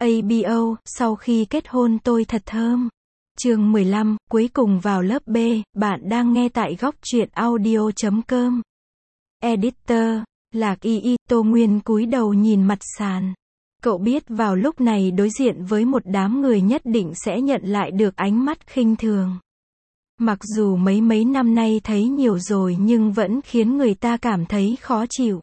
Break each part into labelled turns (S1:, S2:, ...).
S1: ABO, sau khi kết hôn tôi thật thơm. Chương 15, cuối cùng vào lớp B, bạn đang nghe tại góc truyện audio.com. Editor, Lạc Y, Tô Nguyên cúi đầu nhìn mặt sàn. Cậu biết vào lúc này đối diện với một đám người nhất định sẽ nhận lại được ánh mắt khinh thường. Mặc dù mấy năm nay thấy nhiều rồi nhưng vẫn khiến người ta cảm thấy khó chịu.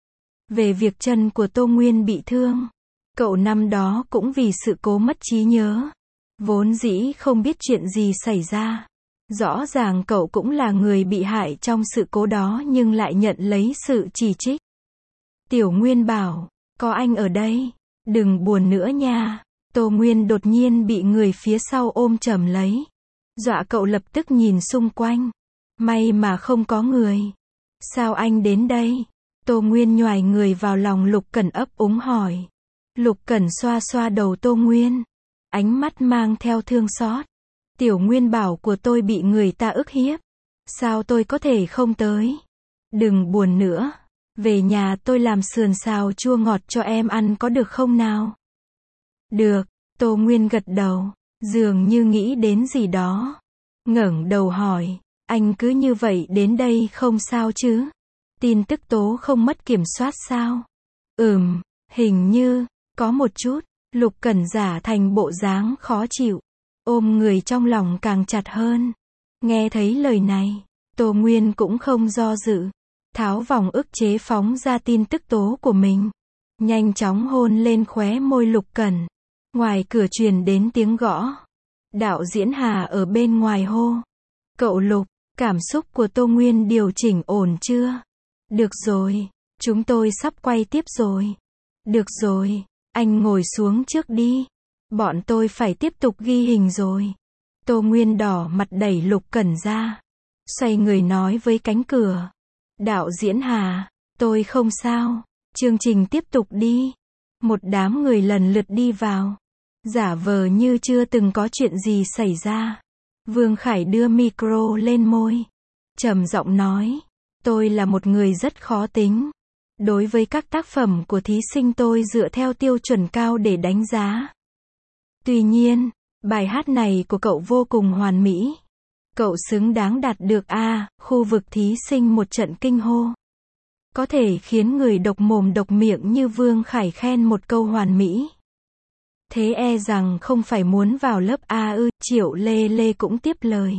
S1: Về việc chân của Tô Nguyên bị thương, cậu năm đó cũng vì sự cố mất trí nhớ. Vốn dĩ không biết chuyện gì xảy ra. Rõ ràng cậu cũng là người bị hại trong sự cố đó nhưng lại nhận lấy sự chỉ trích. Tiểu Nguyên bảo, có anh ở đây, đừng buồn nữa nha. Tô Nguyên đột nhiên bị người phía sau ôm chầm lấy. Dọa cậu lập tức nhìn xung quanh. May mà không có người. Sao anh đến đây? Tô Nguyên nhoài người vào lòng Lục Cẩn ấp úng hỏi. Lục Cẩn xoa xoa đầu Tô Nguyên. Ánh mắt mang theo thương xót. Tiểu Nguyên bảo của tôi bị người ta ức hiếp. Sao tôi có thể không tới? Đừng buồn nữa. Về nhà tôi làm sườn xào chua ngọt cho em ăn có được không nào? Được, Tô Nguyên gật đầu, dường như nghĩ đến gì đó. Ngẩng đầu hỏi, anh cứ như vậy đến đây không sao chứ? Tin tức tố không mất kiểm soát sao? Hình như, có một chút. Lục Cẩn giả thành bộ dáng khó chịu, ôm người trong lòng càng chặt hơn. Nghe thấy lời này, Tô Nguyên cũng không do dự, tháo vòng ức chế phóng ra tin tức tố của mình, nhanh chóng hôn lên khóe môi Lục Cẩn. Ngoài cửa truyền đến tiếng gõ. Đạo diễn Hà ở bên ngoài hô. Cậu Lục, cảm xúc của Tô Nguyên điều chỉnh ổn chưa? Được rồi, chúng tôi sắp quay tiếp rồi. Được rồi. Anh ngồi xuống trước đi. Bọn tôi phải tiếp tục ghi hình rồi. Tô Nguyên đỏ mặt đẩy Lục Cẩn ra. Xoay người nói với cánh cửa. Đạo diễn Hà, tôi không sao. Chương trình tiếp tục đi. Một đám người lần lượt đi vào. Giả vờ như chưa từng có chuyện gì xảy ra. Vương Khải đưa micro lên môi. Trầm giọng nói. Tôi là một người rất khó tính. Đối với các tác phẩm của thí sinh tôi dựa theo tiêu chuẩn cao để đánh giá. Tuy nhiên, bài hát này của cậu vô cùng hoàn mỹ. Cậu xứng đáng đạt được A, khu vực thí sinh một trận kinh hô. Có thể khiến người độc mồm độc miệng như Vương Khải khen một câu hoàn mỹ. Thế e rằng không phải muốn vào lớp A ư, Triệu Lê Lê cũng tiếp lời.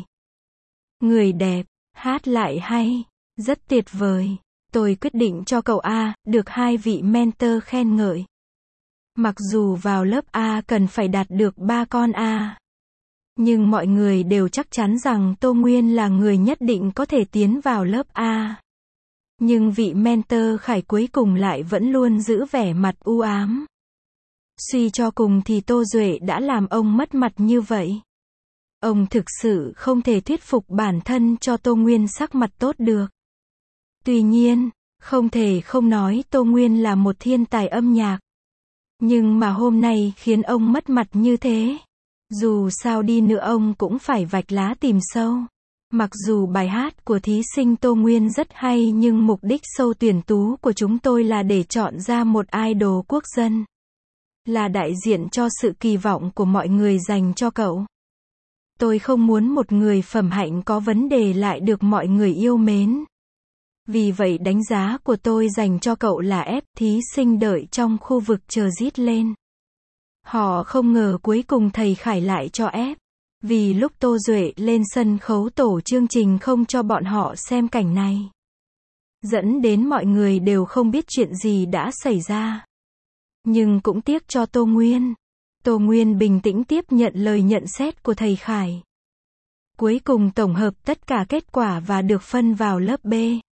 S1: Người đẹp, hát lại hay, rất tuyệt vời. Tôi quyết định cho cậu A, được hai vị mentor khen ngợi. Mặc dù vào lớp A cần phải đạt được 3 con A. Nhưng mọi người đều chắc chắn rằng Tô Nguyên là người nhất định có thể tiến vào lớp A. Nhưng vị mentor Khải cuối cùng lại vẫn luôn giữ vẻ mặt u ám. Suy cho cùng thì Tô Duệ đã làm ông mất mặt như vậy. Ông thực sự không thể thuyết phục bản thân cho Tô Nguyên sắc mặt tốt được. Tuy nhiên, không thể không nói Tô Nguyên là một thiên tài âm nhạc. Nhưng mà hôm nay khiến ông mất mặt như thế. Dù sao đi nữa ông cũng phải vạch lá tìm sâu. Mặc dù bài hát của thí sinh Tô Nguyên rất hay nhưng mục đích sâu tuyển tú của chúng tôi là để chọn ra một idol quốc dân. Là đại diện cho sự kỳ vọng của mọi người dành cho cậu. Tôi không muốn một người phẩm hạnh có vấn đề lại được mọi người yêu mến. Vì vậy đánh giá của tôi dành cho cậu là F, thí sinh đợi trong khu vực chờ rít lên. Họ không ngờ cuối cùng thầy Khải lại cho F. Vì lúc Tô Duệ lên sân khấu tổ chương trình không cho bọn họ xem cảnh này. Dẫn đến mọi người đều không biết chuyện gì đã xảy ra. Nhưng cũng tiếc cho Tô Nguyên. Tô Nguyên bình tĩnh tiếp nhận lời nhận xét của thầy Khải. Cuối cùng tổng hợp tất cả kết quả và được phân vào lớp B.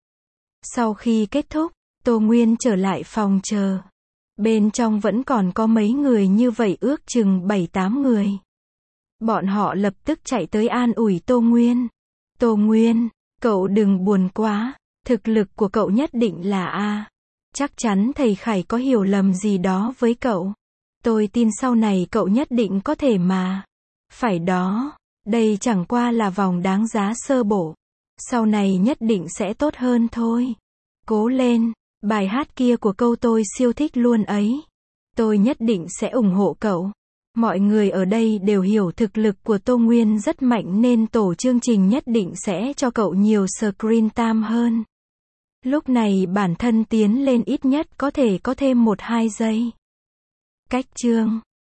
S1: Sau khi kết thúc, Tô Nguyên trở lại phòng chờ. Bên trong vẫn còn có mấy người như vậy ước chừng 7-8 người. Bọn họ lập tức chạy tới an ủi Tô Nguyên. Tô Nguyên, cậu đừng buồn quá, thực lực của cậu nhất định là A. Chắc chắn thầy Khải có hiểu lầm gì đó với cậu. Tôi tin sau này cậu nhất định có thể mà. Phải đó, đây chẳng qua là vòng đáng giá sơ bộ. Sau này nhất định sẽ tốt hơn thôi. Cố lên, bài hát kia của câu tôi siêu thích luôn ấy. Tôi nhất định sẽ ủng hộ cậu. Mọi người ở đây đều hiểu thực lực của Tô Nguyên rất mạnh nên tổ chương trình nhất định sẽ cho cậu nhiều screen time hơn. Lúc này bản thân tiến lên ít nhất có thể có thêm 1-2 giây. Cách chương